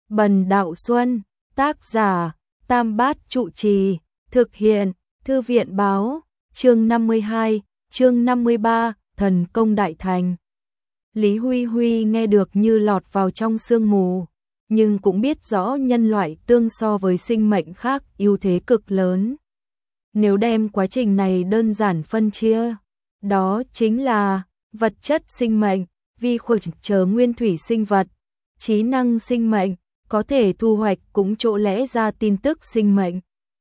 Bần Đạo Xuân, tác giả, Tam Bát Trụ Trì, thực hiện, Thư viện báo, chương 52, chương 53, thần công đại thành. Lý Huy Huy nghe được như lọt vào trong sương mù, nhưng cũng biết rõ nhân loại tương so với sinh mệnh khác ưu thế cực lớn. Nếu đem quá trình này đơn giản phân chia, đó chính là vật chất sinh mệnh, vi khuẩn chờ nguyên thủy sinh vật, trí năng sinh mệnh, có thể thu hoạch cũng chỗ lẽ ra tin tức sinh mệnh.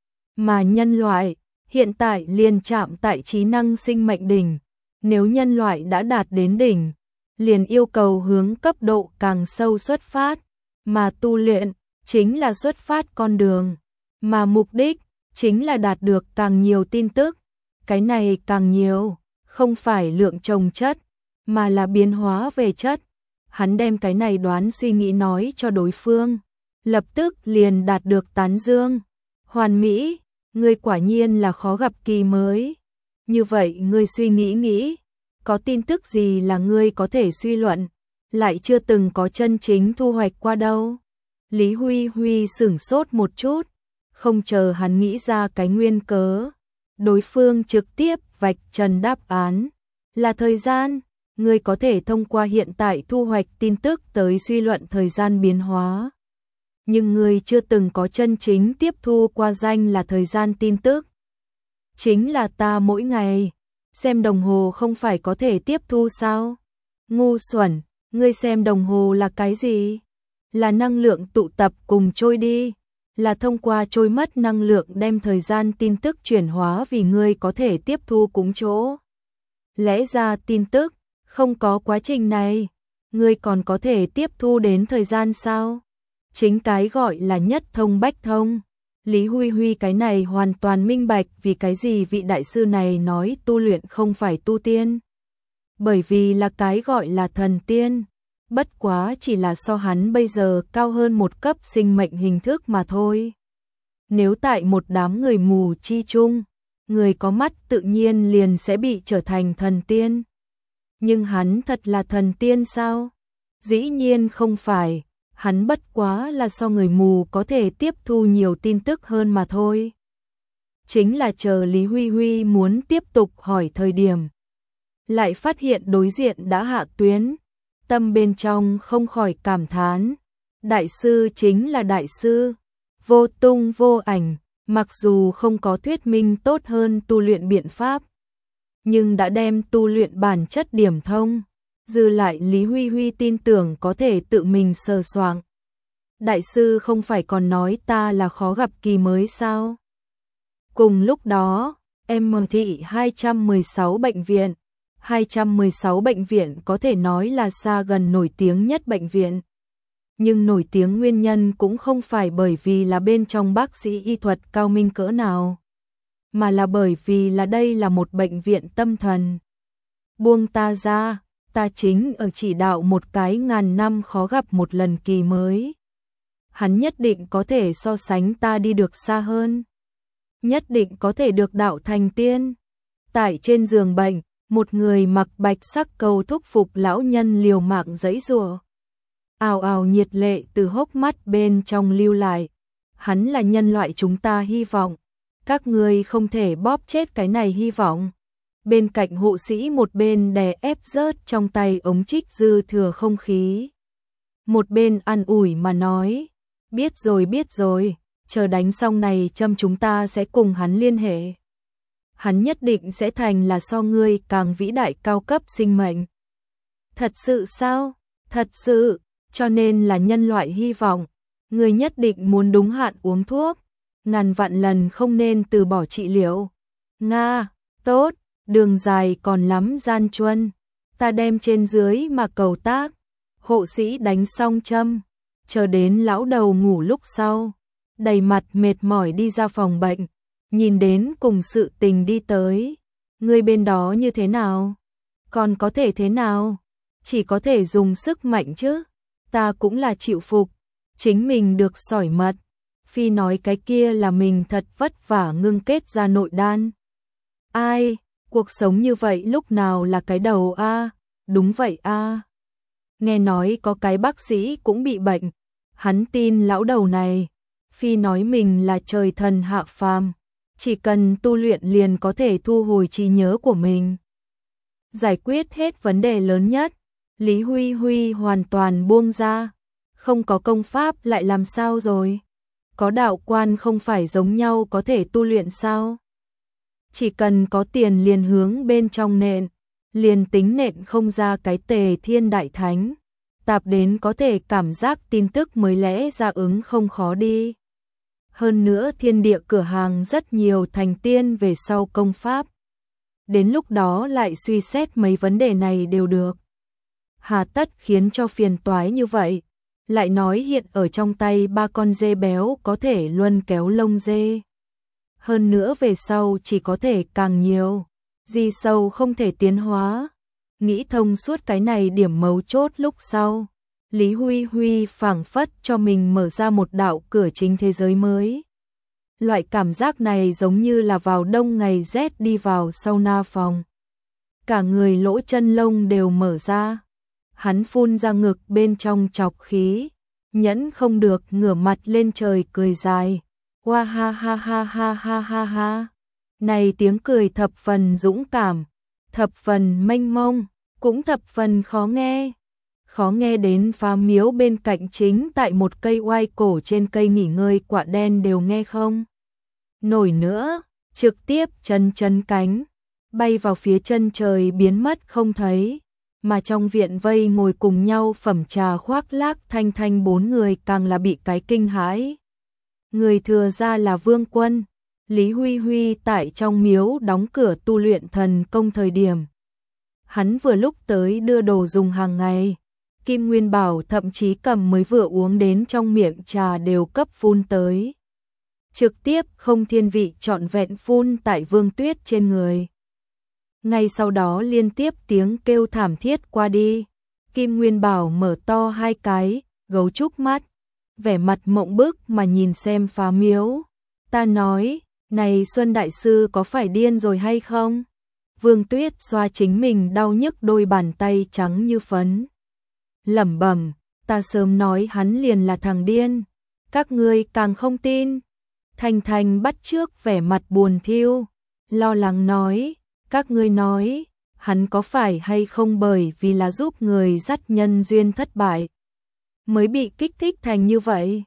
Mà nhân loại, hiện tại liền chạm tại trí năng sinh mệnh đỉnh, nếu nhân loại đã đạt đến đỉnh, liền yêu cầu hướng cấp độ càng sâu xuất phát, mà tu luyện chính là xuất phát con đường, mà mục đích chính là đạt được càng nhiều tin tức. Cái này càng nhiều, không phải lượng chồng chất, mà là biến hóa về chất. Hắn đem cái này đoán suy nghĩ nói cho đối phương, lập tức liền đạt được tán dương. Hoàn mỹ, ngươi quả nhiên là khó gặp kỳ mới. Như vậy ngươi suy nghĩ, có tin tức gì là ngươi có thể suy luận, lại chưa từng có chân chính thu hoạch qua đâu. Lý Huy Huy sửng sốt một chút, không chờ hắn nghĩ ra cái nguyên cớ, đối phương trực tiếp vạch trần đáp án, là thời gian. Ngươi có thể thông qua hiện tại thu hoạch tin tức tới suy luận thời gian biến hóa. Nhưng ngươi chưa từng có chân chính tiếp thu qua danh là thời gian tin tức. Chính là ta mỗi ngày xem đồng hồ không phải có thể tiếp thu sao? Ngu xuẩn, ngươi xem đồng hồ là cái gì? Là năng lượng tụ tập cùng trôi đi, là thông qua trôi mất năng lượng đem thời gian tin tức chuyển hóa vì ngươi có thể tiếp thu cùng chỗ. Lẽ ra tin tức không có quá trình này, ngươi còn có thể tiếp thu đến thời gian sao? Chính cái gọi là nhất thông bách thông. Lý Huy Huy cái này hoàn toàn minh bạch vì cái gì vị đại sư này nói tu luyện không phải tu tiên. Bởi vì là cái gọi là thần tiên, bất quá chỉ là so hắn bây giờ cao hơn một cấp sinh mệnh hình thức mà thôi. Nếu tại một đám người mù chi chung, người có mắt tự nhiên liền sẽ bị trở thành thần tiên. Nhưng hắn thật là thần tiên sao? Dĩ nhiên không phải, hắn bất quá là so người mù có thể tiếp thu nhiều tin tức hơn mà thôi. Chính là chờ Lý Huy Huy muốn tiếp tục hỏi thời điểm, lại phát hiện đối diện đã hạ tuyến, tâm bên trong không khỏi cảm thán. Đại sư chính là đại sư, vô tung vô ảnh, mặc dù không có thuyết minh tốt hơn tu luyện biện pháp, nhưng đã đem tu luyện bản chất điểm thông, dư lại Lý Huy Huy tin tưởng có thể tự mình sờ soạng. Đại sư không phải còn nói ta là khó gặp kỳ mới sao? Cùng lúc đó, M thị 216 bệnh viện. 216 bệnh viện có thể nói là xa gần nổi tiếng nhất bệnh viện. Nhưng nổi tiếng nguyên nhân cũng không phải bởi vì là bên trong bác sĩ y thuật cao minh cỡ nào, mà là bởi vì là đây là một bệnh viện tâm thần. Buông ta ra, ta chính ở chỉ đạo một cái ngàn năm khó gặp một lần kỳ mới. Hắn nhất định có thể so sánh ta đi được xa hơn. Nhất định có thể được đạo thành tiên. Tại trên giường bệnh, một người mặc bạch sắc cầu thúc phục lão nhân liều mạng giãy giụa. Ào ào nhiệt lệ từ hốc mắt bên trong lưu lại. Hắn là nhân loại chúng ta hy vọng. Các ngươi không thể bóp chết cái này hy vọng. Bên cạnh hộ sĩ một bên đè ép rớt trong tay ống trích dư thừa không khí. Một bên an ủi mà nói, biết rồi, chờ đánh xong này châm chúng ta sẽ cùng hắn liên hệ. Hắn nhất định sẽ thành là so ngươi càng vĩ đại cao cấp sinh mệnh. Thật sự sao? Thật sự, cho nên là nhân loại hy vọng, ngươi nhất định muốn đúng hạn uống thuốc, ngàn vạn lần không nên từ bỏ trị liệu. Nga, tốt, đường dài còn lắm gian truân, ta đem trên dưới mà cầu tác. Hộ sĩ đánh xong châm, chờ đến lão đầu ngủ lúc sau, đầy mặt mệt mỏi đi ra phòng bệnh, nhìn đến cùng sự tình đi tới. Ngươi bên đó như thế nào? Còn có thể thế nào? Chỉ có thể dùng sức mạnh chứ. Ta cũng là chịu phục, chính mình được sỏi mật. Phi nói cái kia là mình thật vất vả ngưng kết ra nội đan. Ai, cuộc sống như vậy lúc nào là cái đầu a? Đúng vậy a. Nghe nói có cái bác sĩ cũng bị bệnh, Hắn tin lão đầu này, phi nói mình là trời thần hạ phàm, chỉ cần tu luyện liền có thể thu hồi trí nhớ của mình. Giải quyết hết vấn đề lớn nhất, Lý Huy Huy hoàn toàn buông ra, không có công pháp lại làm sao rồi? Có đạo quan không phải giống nhau có thể tu luyện sao? Chỉ cần có tiền liền hướng bên trong nện, liền tính nện không ra cái Tề Thiên Đại Thánh, tạp đến có thể cảm giác tin tức mới lẽ ra ứng không khó đi. Hơn nữa thiên địa cửa hàng rất nhiều thành tiên về sau công pháp. Đến lúc đó lại suy xét mấy vấn đề này đều được. Hà tất khiến cho phiền toái như vậy, lại nói hiện ở trong tay 3 con dê béo có thể luân kéo lông dê. Hơn nữa về sau chỉ có thể càng nhiều, di sâu không thể tiến hóa. Nghĩ thông suốt cái này điểm mấu chốt lúc sau, Lý Huy Huy phảng phất cho mình mở ra một đạo cửa chính thế giới mới. Loại cảm giác này giống như là vào đông ngày rét đi vào sauna phòng. Cả người lỗ chân lông đều mở ra. Hắn phun ra ngực bên trong chọc khí, nhẫn không được ngửa mặt lên trời cười dài. Hoa ha ha ha ha ha ha ha. Này tiếng cười thập phần dũng cảm, thập phần mênh mông, cũng thập phần khó nghe. Khó nghe đến Phá Miếu bên cạnh chính tại một cây oai cổ trên cây nghỉ ngơi quạ đen đều nghe không nổi nữa, trực tiếp chân cánh, bay vào phía chân trời biến mất không thấy. Mà trong viện vây ngồi cùng nhau phẩm trà khoác lác thanh thanh 4 người càng là bị cái kinh hãi. Người thừa ra là Vương Quân, Lý Huy Huy tại trong miếu đóng cửa tu luyện thần công thời điểm. Hắn vừa lúc tới đưa đồ dùng hàng ngày, Kim Nguyên Bảo thậm chí cầm mới vừa uống đến trong miệng trà đều cấp phun tới. Trực tiếp không thiên vị trọn vẹn phun tại Vương Tuyết trên người. Ngay sau đó liên tiếp tiếng kêu thảm thiết qua đi, Kim Nguyên Bảo mở to 2 cái, gấu trúc mắt, vẻ mặt mộng bức mà nhìn xem Phá Miếu. Ta nói, này Xuân Đại Sư có phải điên rồi hay không? Vương Tuyết xoa chính mình đau nhức đôi bàn tay trắng như phấn. Lẩm bẩm, ta sớm nói hắn liền là thằng điên, các ngươi càng không tin. Thành Thành bắt chước vẻ mặt buồn thiu, lo lắng nói, các ngươi nói, hắn có phải hay không bởi vì là giúp người dắt nhân duyên thất bại, mới bị kích thích thành như vậy?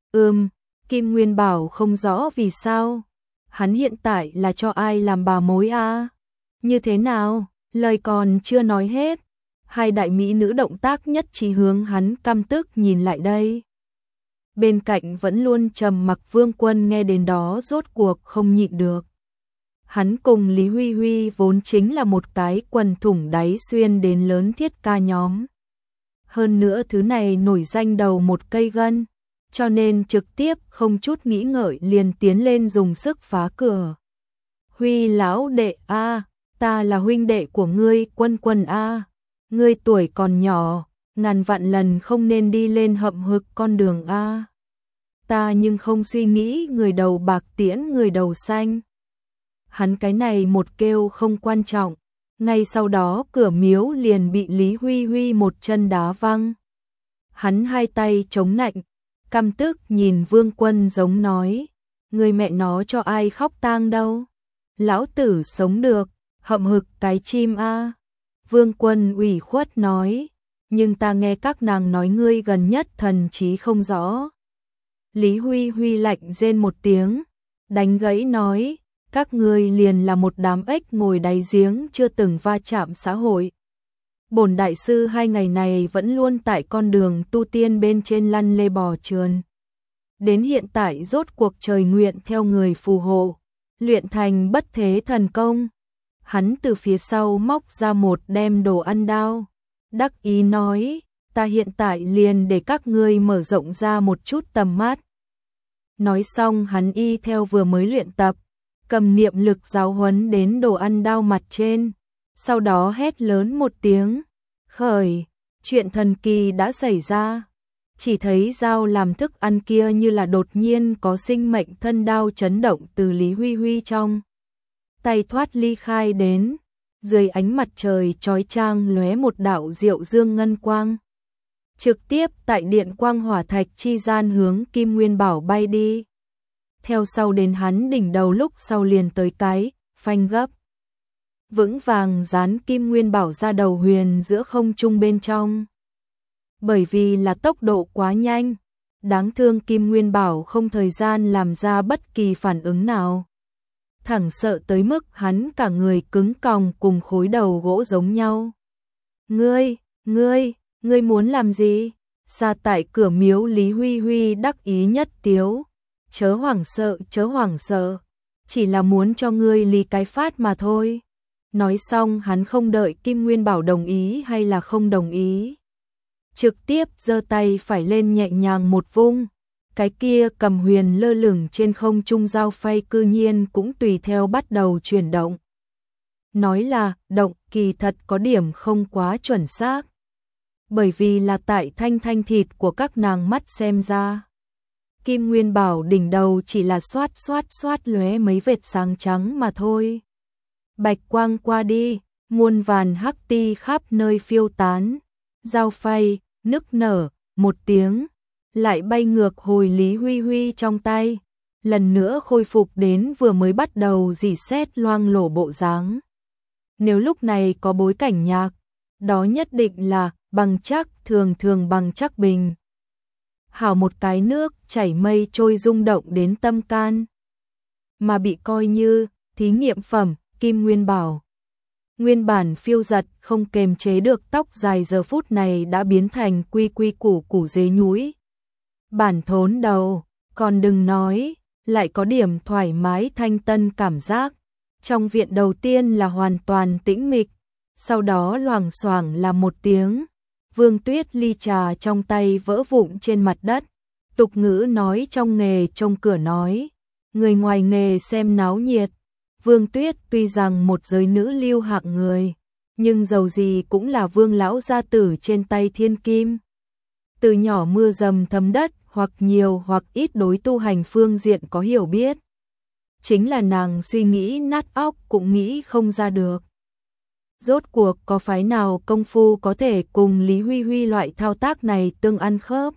Kim Nguyên Bảo không rõ vì sao, hắn hiện tại là cho ai làm bà mối à? Như thế nào, lời còn chưa nói hết, 2 đại mỹ nữ động tác nhất trí hướng hắn căm tức nhìn lại đây. Bên cạnh vẫn luôn trầm mặc Vương Quân nghe đến đó rốt cuộc không nhịn được. Hắn cùng Lý Huy Huy vốn chính là một cái quần thủng đáy xuyên đến lớn thiết ca nhóm. Hơn nữa thứ này nổi danh đầu một cây gân, cho nên trực tiếp không chút nghĩ ngợi liền tiến lên dùng sức phá cửa. Huy lão đệ a, ta là huynh đệ của ngươi Quân Quân a, ngươi tuổi còn nhỏ, ngàn vạn lần không nên đi lên hậm hực con đường a. Ta nhưng không suy nghĩ người đầu bạc tiễn người đầu xanh. Hắn cái này một kêu không quan trọng, ngay sau đó cửa miếu liền bị Lý Huy Huy một chân đá văng. Hắn 2 tay chống nạnh, căm tức nhìn Vương Quân giống nói, người mẹ nó cho ai khóc tang đâu? Lão tử sống được, hậm hực cái chim a. Vương Quân ủy khuất nói, nhưng ta nghe các nàng nói ngươi gần nhất thần trí không rõ. Lý Huy Huy lạnh rên một tiếng, đánh gãy nói, các ngươi liền là một đám ếch ngồi đáy giếng chưa từng va chạm xã hội. Bổn đại sư 2 ngày này vẫn luôn tại con đường tu tiên bên trên lăn lê bò trườn. Đến hiện tại rốt cuộc trời nguyện theo người phù hộ, luyện thành bất thế thần công. Hắn từ phía sau móc ra một đem đồ ăn đao, đắc ý nói, ta hiện tại liền để các ngươi mở rộng ra một chút tầm mắt. Nói xong hắn y theo vừa mới luyện tập, cầm niệm lực giáo huấn đến đồ ăn đao mặt trên, sau đó hét lớn một tiếng, khởi, chuyện thần kỳ đã xảy ra. Chỉ thấy dao làm thức ăn kia như là đột nhiên có sinh mệnh thân đao chấn động từ Lý Huy Huy trong tay thoát ly khai đến, dưới ánh mặt trời chói chang lóe một đạo diệu dương ngân quang. trực tiếp tại điện quang hỏa thạch chi gian hướng Kim Nguyên Bảo bay đi. Theo sau đến hắn đỉnh đầu lúc sau liền tới cái, phanh gấp. Vững vàng dán Kim Nguyên Bảo ra đầu huyền giữa không trung bên trong. Bởi vì là tốc độ quá nhanh, đáng thương Kim Nguyên Bảo không thời gian làm ra bất kỳ phản ứng nào. Thẳng sợ tới mức hắn cả người cứng còng cùng khối đầu gỗ giống nhau. Ngươi muốn làm gì? Xa tại cửa miếu Lý Huy Huy đắc ý nhất tiếu. Chớ hoảng sợ. Chỉ là muốn cho ngươi lý cái phát mà thôi. Nói xong hắn không đợi Kim Nguyên Bảo đồng ý hay là không đồng ý. Trực tiếp giơ tay phải lên nhẹ nhàng một vung. Cái kia cầm huyền lơ lửng trên không trung dao phay cư nhiên cũng tùy theo bắt đầu chuyển động. Nói là động kỳ thật có điểm không quá chuẩn xác. Bởi vì là tại thanh thịt của các nàng mắt xem ra. Kim Nguyên Bảo đỉnh đầu chỉ là xoát lóe mấy vệt sáng trắng mà thôi. Bạch quang qua đi, muôn vàn hắc ti khắp nơi phiêu tán. Dao phay, nức nở, một tiếng, lại bay ngược hồi Lý Huy Huy trong tay. Lần nữa khôi phục đến vừa mới bắt đầu rỉ sét loang lổ bộ dáng. Nếu lúc này có bối cảnh nhạc, đó nhất định là bằng chắc thường bằng chắc bình. Hảo một cái nước chảy mây trôi rung động đến tâm can. Mà bị coi như thí nghiệm phẩm, Kim Nguyên Bảo. Nguyên bản phiêu giật không kềm chế được tóc dài giờ phút này đã biến thành quy củ dế nhúi. Bản thốn đầu, còn đừng nói, lại có điểm thoải mái thanh tân cảm giác. Trong viện đầu tiên là hoàn toàn tĩnh mịch, sau đó loảng xoảng là một tiếng. Vương Tuyết ly trà trong tay vỡ vụn trên mặt đất. Tục ngữ nói trong nghề trông cửa nói, người ngoài nghề xem náo nhiệt. Vương Tuyết tuy rằng một giới nữ lưu hạng người, nhưng dầu gì cũng là Vương lão gia tử trên tay thiên kim. Từ nhỏ mưa dầm thấm đất, hoặc nhiều hoặc ít đối tu hành phương diện có hiểu biết. Chính là nàng suy nghĩ nát óc cũng nghĩ không ra được. Rốt cuộc có phái nào công phu có thể cùng Lý Huy Huy loại thao tác này tương ăn khớp.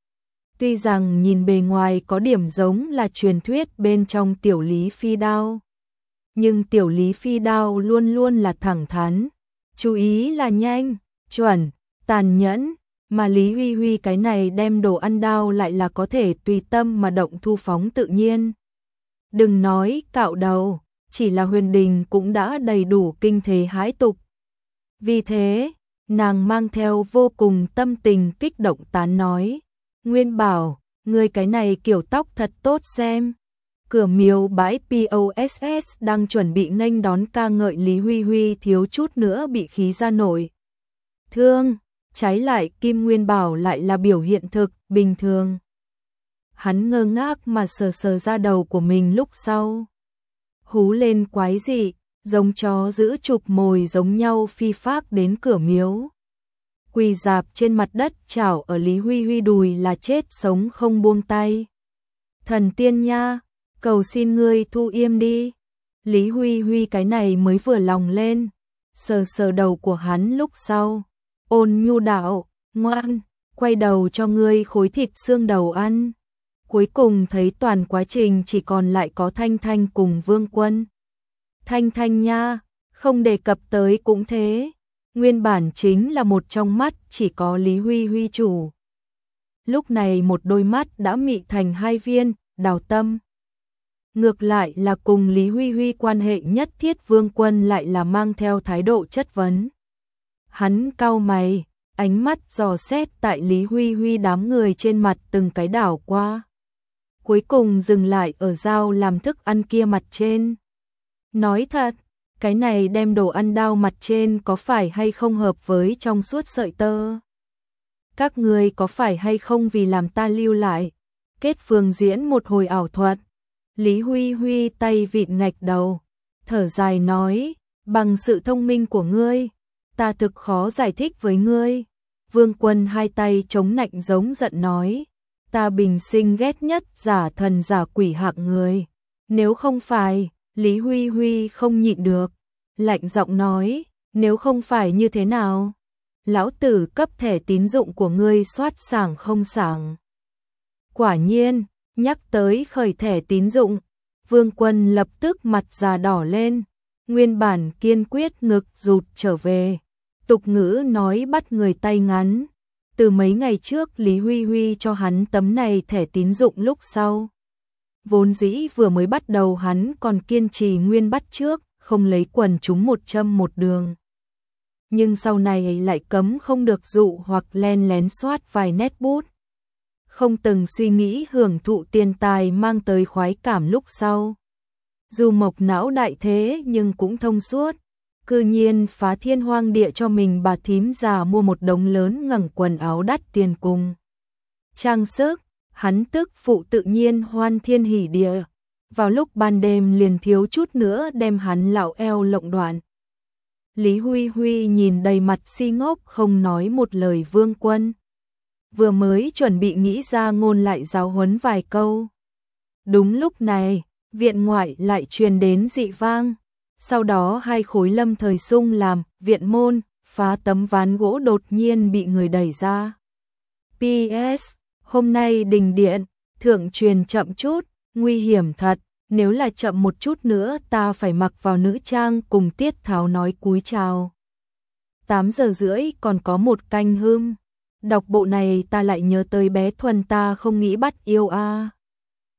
Tuy rằng nhìn bề ngoài có điểm giống là truyền thuyết bên trong tiểu Lý Phi Đao. Nhưng tiểu Lý Phi Đao luôn luôn là thẳng thắn. Chú ý là nhanh, chuẩn, tàn nhẫn. Mà Lý Huy Huy cái này đem đồ ăn đao lại là có thể tùy tâm mà động thu phóng tự nhiên. Đừng nói cạo đầu, chỉ là Huyền Đình cũng đã đầy đủ kinh thế hãi tục. Vì thế, nàng mang theo vô cùng tâm tình kích động tán nói. Nguyên Bảo, ngươi cái này kiểu tóc thật tốt xem. Cửa miếu bãi POSS đang chuẩn bị nghênh đón ca ngợi Lý Huy Huy thiếu chút nữa bị khí ra nổi. Thương, trái lại Kim Nguyên Bảo lại là biểu hiện thực, bình thường. Hắn ngơ ngác mà sờ ra đầu của mình lúc sau. Hú lên quái dị, giống chó giữ chụp mồi giống nhau phi phác đến cửa miếu. Quỳ dạp trên mặt đất chảo ở Lý Huy Huy đùi là chết sống không buông tay. Thần tiên nha, cầu xin ngươi thu yêm đi. Lý Huy Huy cái này mới vừa lòng lên, sờ đầu của hắn lúc sau. Ôn nhu đạo, ngoan, quay đầu cho ngươi khối thịt xương đầu ăn. Cuối cùng thấy toàn quá trình chỉ còn lại có Thanh Thanh cùng Vương Quân. Thanh Thanh nha, không đề cập tới cũng thế. Nguyên bản chính là một trong mắt chỉ có Lý Huy Huy chủ. Lúc này một đôi mắt đã mị thành hai viên, đào tâm. Ngược lại là cùng Lý Huy Huy quan hệ nhất thiết Vương Quân lại là mang theo thái độ chất vấn. Hắn cau mày, ánh mắt dò xét tại Lý Huy Huy đám người trên mặt từng cái đảo qua. Cuối cùng dừng lại ở dao làm thức ăn kia mặt trên. Nói thật, cái này đem đồ ăn đao mặt trên có phải hay không hợp với trong suốt sợi tơ? Các người có phải hay không vì làm ta lưu lại? Kết phương diễn một hồi ảo thuật. Lý Huy Huy tay vịn ngạch đầu, thở dài nói, bằng sự thông minh của ngươi, ta thực khó giải thích với ngươi. Vương Quân hai tay chống nạnh giống giận nói, ta bình sinh ghét nhất giả thần giả quỷ hạng người. Nếu không phải, Lý Huy Huy không nhịn được, lạnh giọng nói, nếu không phải như thế nào? lão tử cấp thẻ tín dụng của ngươi soát sảng không sảng. Quả nhiên, nhắc tới khởi thẻ tín dụng, Vương Quân lập tức mặt già đỏ lên, nguyên bản kiên quyết ngực rụt trở về. Tục ngữ nói bắt người tay ngắn, từ mấy ngày trước Lý Huy Huy cho hắn tấm này thẻ tín dụng lúc sau. Vốn dĩ vừa mới bắt đầu hắn còn kiên trì nguyên bắt trước, không lấy quần chúng một châm một đường. Nhưng sau này lại cấm không được dụ hoặc len lén soát vài nét bút. Không từng suy nghĩ hưởng thụ tiền tài mang tới khoái cảm lúc sau. Dù mộc não đại thế nhưng cũng thông suốt. Cư nhiên phá thiên hoang địa cho mình bà thím già mua một đống lớn ngẩng quần áo đắt tiền cùng trang sức, hắn tức phụ tự nhiên hoan thiên hỉ địa. Vào lúc ban đêm liền thiếu chút nữa đem hắn lạo eo lộng đoạn. Lý Huy Huy nhìn đầy mặt si ngốc không nói một lời Vương Quân. Vừa mới chuẩn bị nghĩ ra ngôn lại giáo huấn vài câu. Đúng lúc này, viện ngoại lại truyền đến dị vang. Sau đó hai khối lâm thời sung làm, viện môn, phá tấm ván gỗ đột nhiên bị người đẩy ra. PS, hôm nay đình điện, thượng truyền chậm chút, nguy hiểm thật, nếu là chậm một chút nữa ta phải mặc vào nữ trang cùng Tiết Tháo nói cúi chào. 8 giờ rưỡi còn có một canh hương. Đọc bộ này ta lại nhớ tới bé Thuần ta không nghĩ bắt yêu a.